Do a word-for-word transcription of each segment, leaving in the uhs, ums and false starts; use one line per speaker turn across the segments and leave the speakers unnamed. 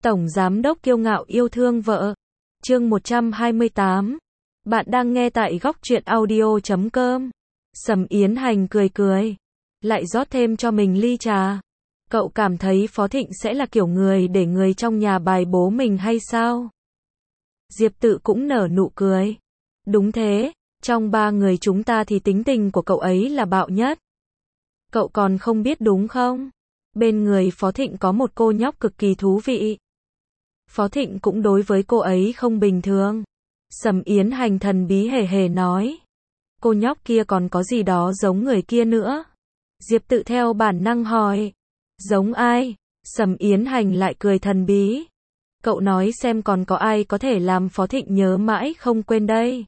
Tổng giám đốc kiêu ngạo yêu thương vợ. Chương một trăm hai mươi tám. Bạn đang nghe tại góc truyện audio chấm com. Sầm Yến Hành cười cười, lại rót thêm cho mình ly trà. Cậu cảm thấy Phó Thịnh sẽ là kiểu người để người trong nhà bài bố mình hay sao? Diệp Tự cũng nở nụ cười. Đúng thế, trong ba người chúng ta thì tính tình của cậu ấy là bạo nhất. Cậu còn không biết đúng không? Bên người Phó Thịnh có một cô nhóc cực kỳ thú vị. Phó Thịnh cũng đối với cô ấy không bình thường. Sầm Yến Hành thần bí hề hề nói. Cô nhóc kia còn có gì đó giống người kia nữa. Diệp Tự theo bản năng hỏi. Giống ai? Sầm Yến Hành lại cười thần bí. Cậu nói xem còn có ai có thể làm Phó Thịnh nhớ mãi không quên đây.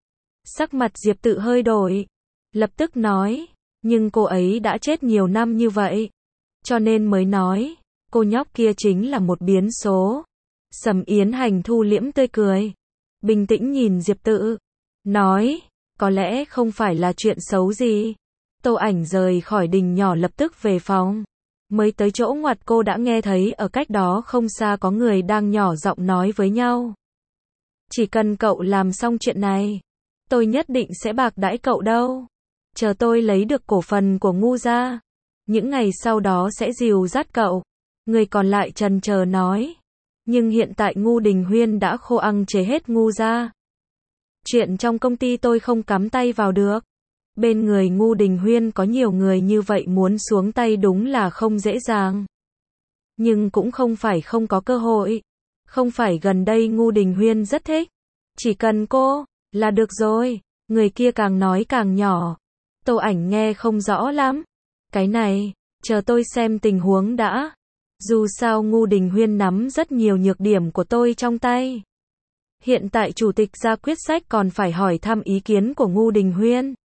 Sắc mặt Diệp Tự hơi đổi. Lập tức nói. Nhưng cô ấy đã chết nhiều năm như vậy. Cho nên mới nói. Cô nhóc kia chính là một biến số. Sầm Yến Hành thu liễm tươi cười. Bình tĩnh nhìn Diệp Tự. Nói. Có lẽ không phải là chuyện xấu gì. Tô Ảnh rời khỏi đình nhỏ lập tức về phòng. Mới tới chỗ ngoặt cô đã nghe thấy ở cách đó không xa có người đang nhỏ giọng nói với nhau. Chỉ cần cậu làm xong chuyện này, tôi nhất định sẽ bạc đãi cậu đâu. Chờ tôi lấy được cổ phần của Ngu gia, những ngày sau đó sẽ dìu dắt cậu. Người còn lại trần chờ nói. Nhưng hiện tại Ngu Đình Huyên đã khô ăng chế hết Ngu gia. Chuyện trong công ty tôi không cắm tay vào được. Bên người Ngu Đình Huyên có nhiều người như vậy muốn xuống tay đúng là không dễ dàng. Nhưng cũng không phải không có cơ hội. Không phải gần đây Ngu Đình Huyên rất thích. Chỉ cần cô là được rồi. Người kia càng nói càng nhỏ. Tô Ảnh nghe không rõ lắm. Cái này, chờ tôi xem tình huống đã. Dù sao Ngu Đình Huyên nắm rất nhiều nhược điểm của tôi trong tay. Hiện tại chủ tịch ra quyết sách còn phải hỏi thăm ý kiến của Ngu Đình Huyên.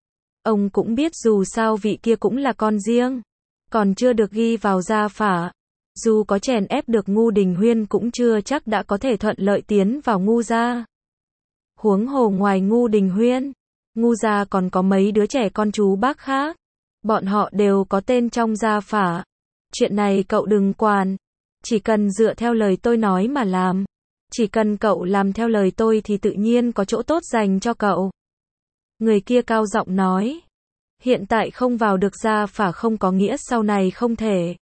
Ông cũng biết dù sao vị kia cũng là con riêng. Còn chưa được ghi vào gia phả. Dù có chèn ép được Ngu Đình Huyên cũng chưa chắc đã có thể thuận lợi tiến vào Ngu gia. Huống hồ ngoài Ngu Đình Huyên, Ngu gia còn có mấy đứa trẻ con chú bác khác. Bọn họ đều có tên trong gia phả. Chuyện này cậu đừng quản. Chỉ cần dựa theo lời tôi nói mà làm. Chỉ cần cậu làm theo lời tôi thì tự nhiên có chỗ tốt dành cho cậu. Người kia cao giọng nói. Hiện tại không vào được gia phả không có nghĩa sau này không thể.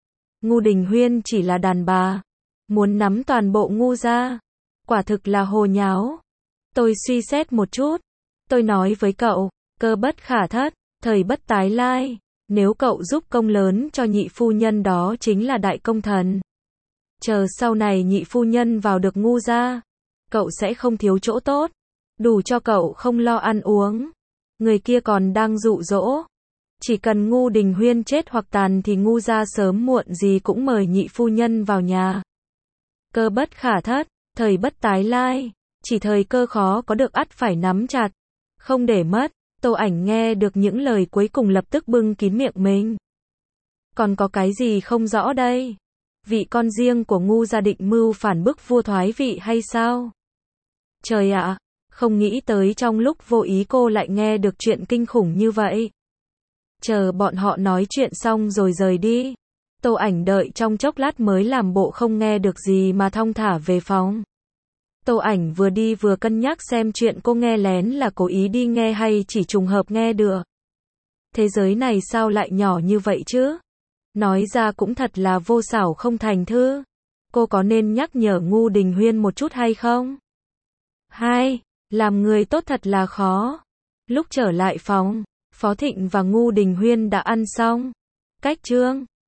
Ngu Đình Huyên chỉ là đàn bà. Muốn nắm toàn bộ Ngu gia. Quả thực là hồ nháo. Tôi suy xét một chút. Tôi nói với cậu, cơ bất khả thất, thời bất tái lai. Nếu cậu giúp công lớn cho nhị phu nhân đó chính là đại công thần. Chờ sau này nhị phu nhân vào được Ngu gia, cậu sẽ không thiếu chỗ tốt. Đủ cho cậu không lo ăn uống. Người kia còn đang dụ dỗ. Chỉ cần Ngu Đình Huyên chết hoặc tàn thì Ngu gia sớm muộn gì cũng mời nhị phu nhân vào nhà. Cơ bất khả thất, thời bất tái lai. Chỉ thời cơ khó có được ắt phải nắm chặt. Không để mất. Tô Ảnh nghe được những lời cuối cùng lập tức bưng kín miệng mình. Còn có cái gì không rõ đây? Vị con riêng của Ngu gia định mưu phản bức vua thoái vị hay sao? Trời ạ, không nghĩ tới trong lúc vô ý cô lại nghe được chuyện kinh khủng như vậy. Chờ bọn họ nói chuyện xong rồi rời đi. Tô Ảnh đợi trong chốc lát mới làm bộ không nghe được gì mà thong thả về phòng. Tô Ảnh vừa đi vừa cân nhắc xem chuyện cô nghe lén là cố ý đi nghe hay chỉ trùng hợp nghe được. Thế giới này sao lại nhỏ như vậy chứ? Nói ra cũng thật là vô xảo không thành thư. Cô có nên nhắc nhở Ngu Đình Huyên một chút hay không? Hai, làm người tốt thật là khó. Lúc trở lại phòng, Phó Thịnh và Ngu Đình Huyên đã ăn xong. Cách chương